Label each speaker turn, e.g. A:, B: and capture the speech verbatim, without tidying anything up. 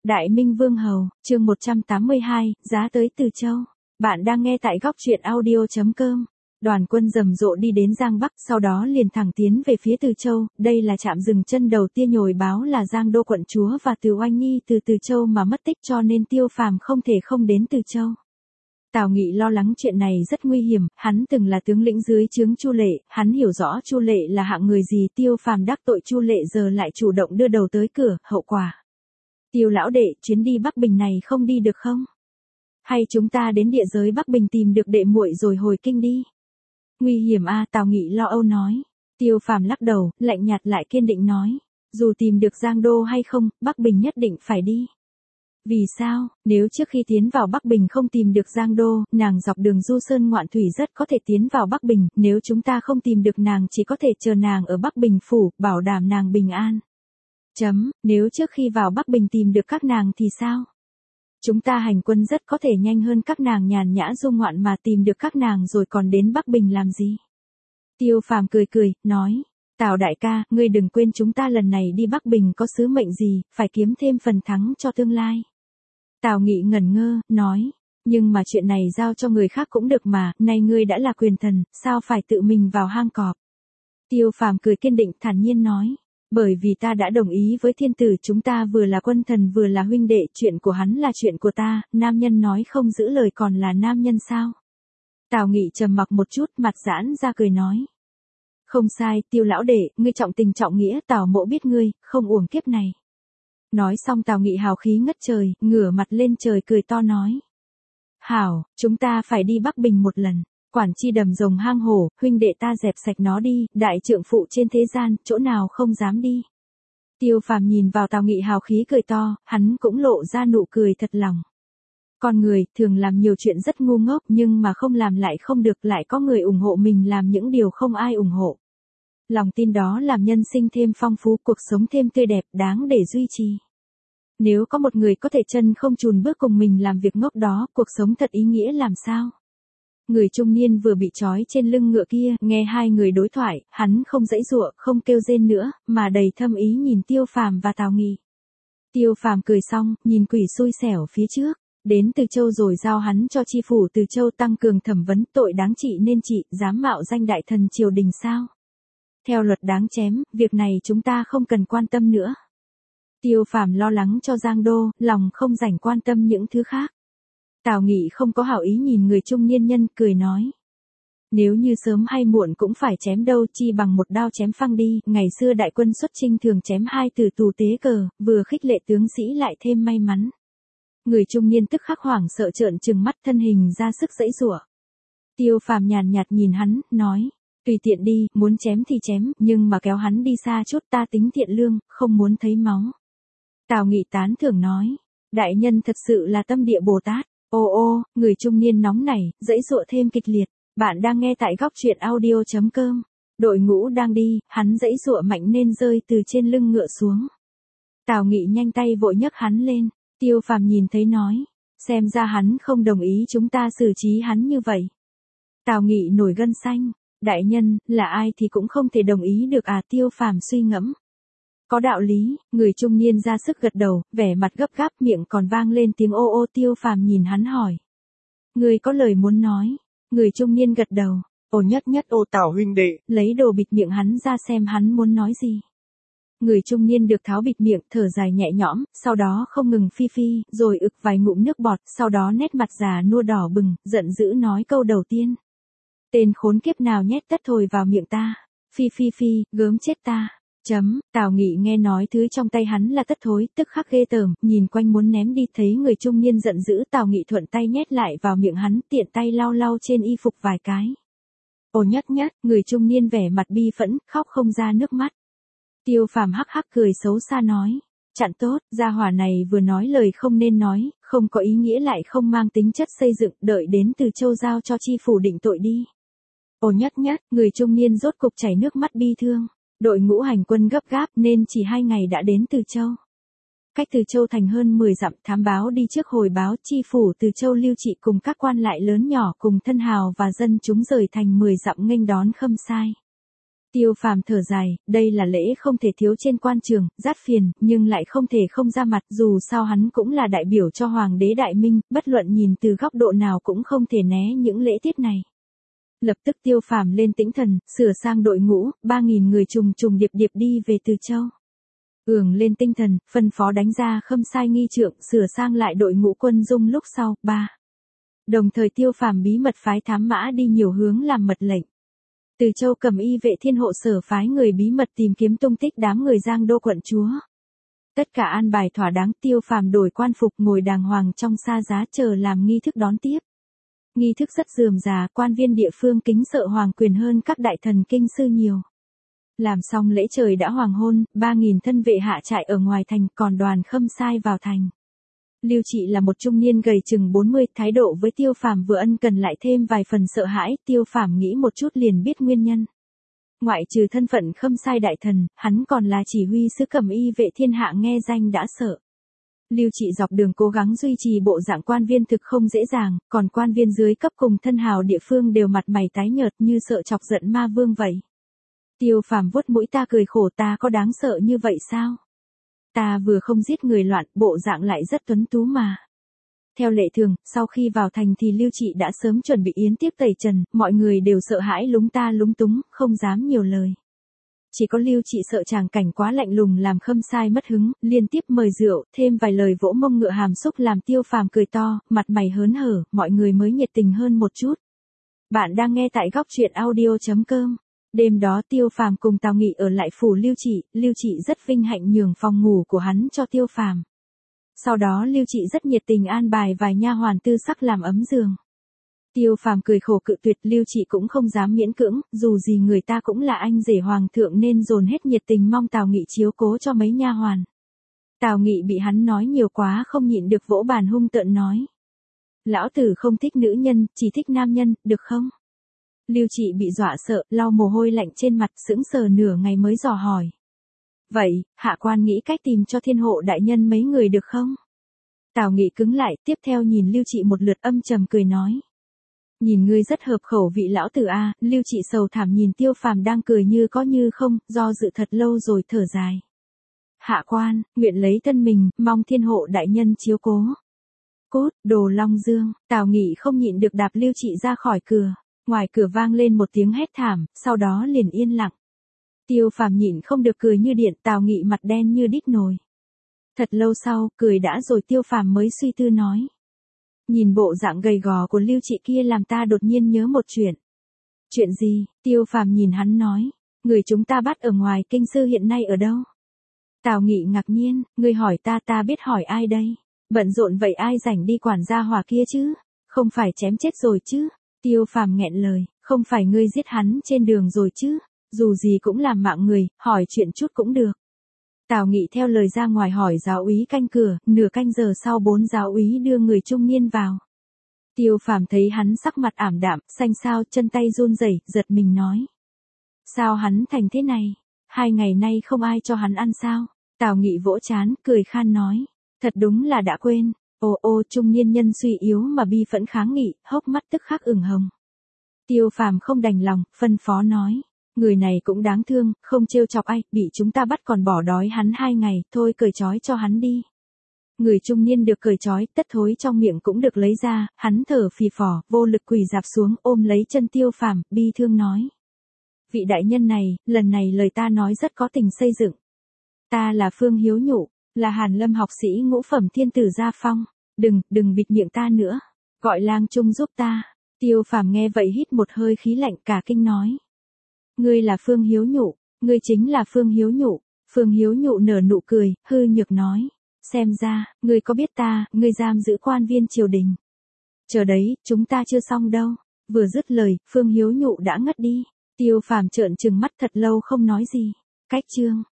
A: Đại Minh Vương Hầu, chương một trăm tám mươi hai, giá tới Từ Châu. Bạn đang nghe tại góc truyện audio chấm com. Đoàn quân rầm rộ đi đến Giang Bắc, sau đó liền thẳng tiến về phía Từ Châu, đây là trạm dừng chân đầu tiên nhồi báo là Giang Đô quận chúa và Từ Oanh Nhi từ Từ Châu mà mất tích, cho nên Tiêu Phàm không thể không đến Từ Châu. Tào Nghị lo lắng chuyện này rất nguy hiểm, hắn từng là tướng lĩnh dưới trướng Chu Lệ, hắn hiểu rõ Chu Lệ là hạng người gì. Tiêu Phàm đắc tội Chu Lệ giờ lại chủ động đưa đầu tới cửa, hậu quả. Tiêu lão đệ, chuyến đi Bắc Bình này không đi được không? Hay chúng ta đến địa giới Bắc Bình tìm được đệ muội rồi hồi kinh đi? Nguy hiểm a, à, Tào Nghị lo âu nói. Tiêu Phàm lắc đầu, lạnh nhạt lại kiên định nói, dù tìm được Giang Đô hay không, Bắc Bình nhất định phải đi. Vì sao? Nếu trước khi tiến vào Bắc Bình không tìm được Giang Đô, nàng dọc đường du sơn ngoạn thủy rất có thể tiến vào Bắc Bình, nếu chúng ta không tìm được nàng chỉ có thể chờ nàng ở Bắc Bình phủ, bảo đảm nàng bình an. Chấm, nếu trước khi vào Bắc Bình tìm được các nàng thì sao? Chúng ta hành quân rất có thể nhanh hơn các nàng nhàn nhã du ngoạn mà tìm được các nàng rồi còn đến Bắc Bình làm gì? Tiêu Phàm cười cười, nói, Tào đại ca, ngươi đừng quên chúng ta lần này đi Bắc Bình có sứ mệnh gì, phải kiếm thêm phần thắng cho tương lai. Tào Nghị ngẩn ngơ, nói, nhưng mà chuyện này giao cho người khác cũng được mà, nay ngươi đã là quyền thần, sao phải tự mình vào hang cọp? Tiêu Phàm cười kiên định, thản nhiên nói, bởi vì ta đã đồng ý với thiên tử, chúng ta vừa là quân thần vừa là huynh đệ, chuyện của hắn là chuyện của ta, nam nhân nói không giữ lời còn là nam nhân sao? Tào Nghị trầm mặc một chút, mặt giãn ra cười nói, không sai, Tiêu lão đệ, ngươi trọng tình trọng nghĩa, Tào mỗ biết ngươi, không uổng kiếp này. Nói xong Tào Nghị hào khí ngất trời, ngửa mặt lên trời cười to nói, hảo, chúng ta phải đi Bắc Bình một lần. Quản chi đầm rồng hang hổ, huynh đệ ta dẹp sạch nó đi, đại trượng phụ trên thế gian, chỗ nào không dám đi. Tiêu Phàm nhìn vào Tào Nghị hào khí cười to, hắn cũng lộ ra nụ cười thật lòng. Con người, thường làm nhiều chuyện rất ngu ngốc nhưng mà không làm lại không được, lại có người ủng hộ mình làm những điều không ai ủng hộ. Lòng tin đó làm nhân sinh thêm phong phú, cuộc sống thêm tươi đẹp, đáng để duy trì. Nếu có một người có thể chân không chùn bước cùng mình làm việc ngốc đó, cuộc sống thật ý nghĩa làm sao? Người trung niên vừa bị trói trên lưng ngựa kia, nghe hai người đối thoại, hắn không giãy giụa, không kêu rên nữa, mà đầy thâm ý nhìn Tiêu Phàm và Tào Nghị. Tiêu Phàm cười xong, nhìn quỷ xui xẻo phía trước, đến Từ Châu rồi giao hắn cho chi phủ Từ Châu tăng cường thẩm vấn, tội đáng trị nên trị, dám mạo danh đại thần triều đình sao? Theo luật đáng chém, việc này chúng ta không cần quan tâm nữa. Tiêu Phàm lo lắng cho Giang Đô, lòng không rảnh quan tâm những thứ khác. Tào Nghị không có hảo ý nhìn người trung niên nhân, cười nói, nếu như sớm hay muộn cũng phải chém đâu, chi bằng một đao chém phăng đi. Ngày xưa đại quân xuất chinh thường chém hai từ tù tế cờ, vừa khích lệ tướng sĩ lại thêm may mắn. Người trung niên tức khắc hoảng sợ trợn trừng mắt, thân hình ra sức giãy giụa. Tiêu Phàm nhàn nhạt nhìn hắn, nói, tùy tiện đi, muốn chém thì chém, nhưng mà kéo hắn đi xa chút, ta tính thiện lương, không muốn thấy máu. Tào Nghị tán thưởng nói, đại nhân thật sự là tâm địa Bồ Tát. Ô ô, người trung niên nóng nảy, giãy giụa thêm kịch liệt. Bạn đang nghe tại góc truyện audio chấm com. Đội ngũ đang đi, hắn giãy giụa mạnh nên rơi từ trên lưng ngựa xuống. Tào Nghị nhanh tay vội nhấc hắn lên. Tiêu Phàm nhìn thấy nói, xem ra hắn không đồng ý chúng ta xử trí hắn như vậy. Tào Nghị nổi gân xanh, đại nhân, là ai thì cũng không thể đồng ý được à? Tiêu Phàm suy ngẫm. Có đạo lý, người trung niên ra sức gật đầu, vẻ mặt gấp gáp, miệng còn vang lên tiếng ô ô. Tiêu Phàm nhìn hắn hỏi, người có lời muốn nói? Người trung niên gật đầu, ô nhất nhất ô Tào huynh đệ, lấy đồ bịt miệng hắn ra xem hắn muốn nói gì. Người trung niên được tháo bịt miệng, thở dài nhẹ nhõm, sau đó không ngừng phi phi, rồi ực vài ngụm nước bọt, sau đó nét mặt già nua đỏ bừng, giận dữ nói câu đầu tiên. Tên khốn kiếp nào nhét tất thồi vào miệng ta, phi phi phi, gớm chết ta. Chấm, Tào Nghị nghe nói thứ trong tay hắn là tất thối, tức khắc ghê tởm, nhìn quanh muốn ném đi, thấy người trung niên giận dữ, Tào Nghị thuận tay nhét lại vào miệng hắn, tiện tay lau lau trên y phục vài cái. Ồ nhất nhất, người trung niên vẻ mặt bi phẫn, khóc không ra nước mắt. Tiêu Phàm hắc hắc cười xấu xa nói, chặn tốt, gia hỏa này vừa nói lời không nên nói, không có ý nghĩa lại không mang tính chất xây dựng, đợi đến Từ Châu giao cho chi phủ định tội đi. Ồ nhất nhất, người trung niên rốt cục chảy nước mắt bi thương. Đội ngũ hành quân gấp gáp nên chỉ hai ngày đã đến Từ Châu. Cách Từ Châu thành hơn mười dặm, thám báo đi trước hồi báo chi phủ Từ Châu Lưu Trị cùng các quan lại lớn nhỏ cùng thân hào và dân chúng rời thành mười dặm nghênh đón Khâm Sai. Tiêu Phàm thở dài, đây là lễ không thể thiếu trên quan trường, rát phiền, nhưng lại không thể không ra mặt, dù sao hắn cũng là đại biểu cho Hoàng đế Đại Minh, bất luận nhìn từ góc độ nào cũng không thể né những lễ tiết này. Lập tức Tiêu Phàm lên tĩnh thần, sửa sang đội ngũ, ba nghìn người trùng trùng điệp điệp đi về Từ Châu. Ưởng lên tinh thần, phân phó đánh ra Khâm Sai nghi trượng, sửa sang lại đội ngũ quân dung lúc sau, ba. Đồng thời Tiêu Phàm bí mật phái thám mã đi nhiều hướng làm mật lệnh. Từ Châu Cầm Y vệ thiên hộ sở phái người bí mật tìm kiếm tung tích đám người Giang Đô quận chúa. Tất cả an bài thỏa đáng, Tiêu Phàm đổi quan phục ngồi đàng hoàng trong sa giá chờ làm nghi thức đón tiếp. Nghi thức rất rườm rà, quan viên địa phương kính sợ hoàng quyền hơn các đại thần kinh sư nhiều. Làm xong lễ trời đã hoàng hôn, ba nghìn thân vệ hạ trại ở ngoài thành, còn đoàn Khâm Sai vào thành. Lưu Trị là một trung niên gầy chừng bốn mươi, thái độ với Tiêu Phàm vừa ân cần lại thêm vài phần sợ hãi, Tiêu Phàm nghĩ một chút liền biết nguyên nhân. Ngoại trừ thân phận Khâm Sai đại thần, hắn còn là chỉ huy sứ Cầm Y vệ thiên hạ nghe danh đã sợ. Lưu Trị dọc đường cố gắng duy trì bộ dạng quan viên thực không dễ dàng, còn quan viên dưới cấp cùng thân hào địa phương đều mặt mày tái nhợt như sợ chọc giận ma vương vậy. Tiêu Phàm vuốt mũi, ta cười khổ, ta có đáng sợ như vậy sao? Ta vừa không giết người loạn, bộ dạng lại rất tuấn tú mà. Theo lệ thường, sau khi vào thành thì Lưu Trị đã sớm chuẩn bị yến tiệc tẩy trần, mọi người đều sợ hãi lúng ta lúng túng, không dám nhiều lời. Chỉ có Lưu Trị sợ tràng cảnh quá lạnh lùng làm Khâm Sai mất hứng, liên tiếp mời rượu, thêm vài lời vỗ mông ngựa hàm xúc làm Tiêu Phàm cười to, mặt mày hớn hở, mọi người mới nhiệt tình hơn một chút. Bạn đang nghe tại góc truyện audio chấm com. Đêm đó Tiêu Phàm cùng Tào Nghị ở lại phủ Lưu Trị, Lưu Trị rất vinh hạnh nhường phòng ngủ của hắn cho Tiêu Phàm. Sau đó Lưu Trị rất nhiệt tình an bài vài nha hoàn tư sắc làm ấm giường. Tiêu Phàm cười khổ cự tuyệt, Lưu Trị cũng không dám miễn cưỡng, dù gì người ta cũng là anh rể hoàng thượng nên dồn hết nhiệt tình mong Tào Nghị chiếu cố cho mấy nha hoàn. Tào Nghị bị hắn nói nhiều quá không nhịn được vỗ bàn hung tợn nói: "Lão tử không thích nữ nhân, chỉ thích nam nhân, được không?" Lưu Trị bị dọa sợ, lau mồ hôi lạnh trên mặt, sững sờ nửa ngày mới dò hỏi: "Vậy, hạ quan nghĩ cách tìm cho thiên hộ đại nhân mấy người được không?" Tào Nghị cứng lại, tiếp theo nhìn Lưu Trị một lượt âm trầm cười nói: "Nhìn ngươi rất hợp khẩu vị lão tử a." Lưu Trị sầu thảm nhìn Tiêu Phàm đang cười như có như không, do dự thật lâu rồi thở dài: "Hạ quan, nguyện lấy thân mình, mong thiên hộ đại nhân chiếu cố." "Cút, đồ Long Dương." Tào Nghị không nhịn được đạp Lưu Trị ra khỏi cửa. Ngoài cửa vang lên một tiếng hét thảm, sau đó liền yên lặng. Tiêu Phàm nhịn không được cười như điện, Tào Nghị mặt đen như đít nồi. Thật lâu sau, cười đã rồi Tiêu Phàm mới suy tư nói: "Nhìn bộ dạng gầy gò của Lưu Trị kia làm ta đột nhiên nhớ một chuyện." "Chuyện gì?" Tiêu Phàm nhìn hắn nói: "Người chúng ta bắt ở ngoài kinh sư hiện nay ở đâu?" Tào Nghị ngạc nhiên: "Ngươi hỏi ta, ta biết hỏi ai đây? Bận rộn vậy ai rảnh đi quản gia hỏa kia chứ? Không phải chém chết rồi chứ?" Tiêu Phàm nghẹn lời: "Không phải ngươi giết hắn trên đường rồi chứ? Dù gì cũng làm mạng người, hỏi chuyện chút cũng được." Tào Nghị theo lời ra ngoài hỏi giáo úy canh cửa, nửa canh giờ sau bốn giáo úy đưa người trung niên vào. Tiêu Phàm thấy hắn sắc mặt ảm đạm, xanh xao, chân tay run rẩy, giật mình nói: "Sao hắn thành thế này? Hai ngày nay không ai cho hắn ăn sao?" Tào Nghị vỗ trán, cười khan nói: "Thật đúng là đã quên." Ô ô, trung niên nhân suy yếu mà bi phẫn kháng nghị, hốc mắt tức khắc ửng hồng. Tiêu Phàm không đành lòng, phân phó nói: "Người này cũng đáng thương, không trêu chọc ai, bị chúng ta bắt còn bỏ đói hắn hai ngày, thôi cởi trói cho hắn đi." Người trung niên được cởi trói, tất thối trong miệng cũng được lấy ra, hắn thở phì phò, vô lực quỳ rạp xuống, ôm lấy chân Tiêu Phàm, bi thương nói: "Vị đại nhân này, lần này lời ta nói rất có tình xây dựng. Ta là Phương Hiếu Nhụ, là Hàn Lâm học sĩ ngũ phẩm thiên tử gia phong. Đừng, đừng bịt miệng ta nữa. Gọi lang trung giúp ta." Tiêu Phàm nghe vậy hít một hơi khí lạnh, cả kinh nói: "Ngươi là Phương Hiếu Nhụ, ngươi chính là Phương Hiếu Nhụ." Phương Hiếu Nhụ nở nụ cười, hư nhược nói: "Xem ra, ngươi có biết ta, ngươi giam giữ quan viên triều đình. Chờ đấy, chúng ta chưa xong đâu." Vừa dứt lời, Phương Hiếu Nhụ đã ngất đi. Tiêu Phàm trợn trừng mắt thật lâu không nói gì. Cách chương